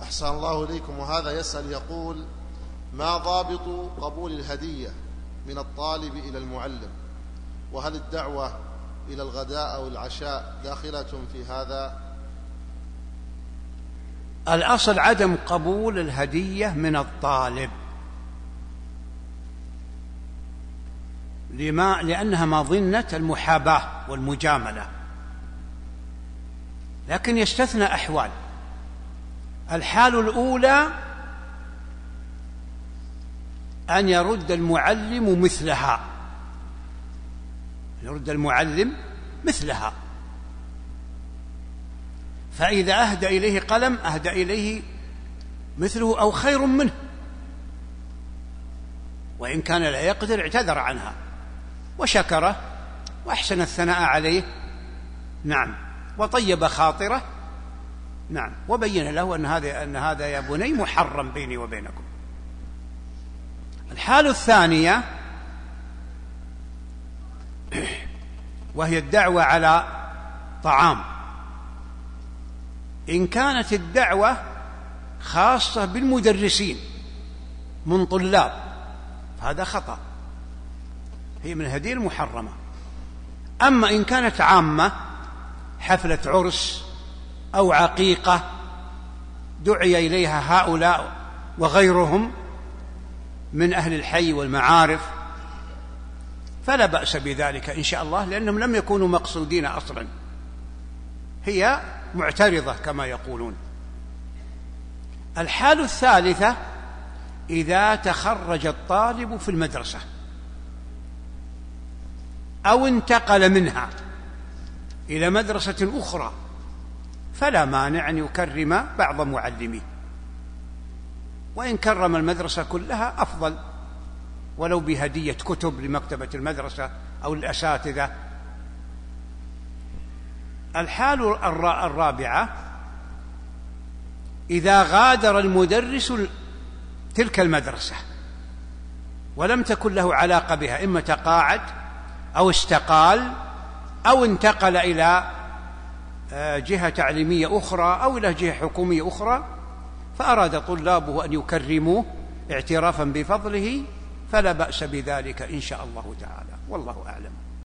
أحسن الله إليكم. وهذا يسأل يقول: ما ضابط قبول الهدية من الطالب إلى المعلم؟ وهل الدعوة إلى الغداء أو العشاء داخلة في هذا؟ الأصل عدم قبول الهدية من الطالب، لأنها مظنة المحاباة والمجاملة، لكن يستثنى أحوال. الحال الأولى أن يرد المعلم مثلها، يرد المعلم مثلها، فإذا أهدى إليه قلم أهدى إليه مثله أو خير منه، وإن كان لا يقدر اعتذر عنها وشكره وأحسن الثناء عليه، نعم، وطيب خاطره، نعم، وبين له أن هذا يا بني محرم بيني وبينكم. الحالة الثانية وهي الدعوة على طعام. إن كانت الدعوة خاصة بالمدرسين من طلاب فهذا خطأ، هي من الهدية المحرمة. أما إن كانت عامة، حفلة عرس أو عقيقة دعي إليها هؤلاء وغيرهم من أهل الحي والمعارف، فلا بأس بذلك إن شاء الله، لأنهم لم يكونوا مقصودين أصلا، هي معترضة كما يقولون. الحالة الثالثة إذا تخرج الطالب في المدرسة أو انتقل منها إلى مدرسة أخرى، فلا مانع أن يكرم بعض معلميه، وإن كرم المدرسة كلها أفضل، ولو بهدية كتب لمكتبة المدرسة أو الأساتذة. الحالة الرابعة إذا غادر المدرس تلك المدرسة ولم تكن له علاقة بها، إما تقاعد أو استقال أو انتقل إلى جهة تعليمية أخرى أو إلى جهة حكومية أخرى، فأراد طلابه أن يكرموه اعترافا بفضله، فلا بأس بذلك إن شاء الله تعالى، والله أعلم.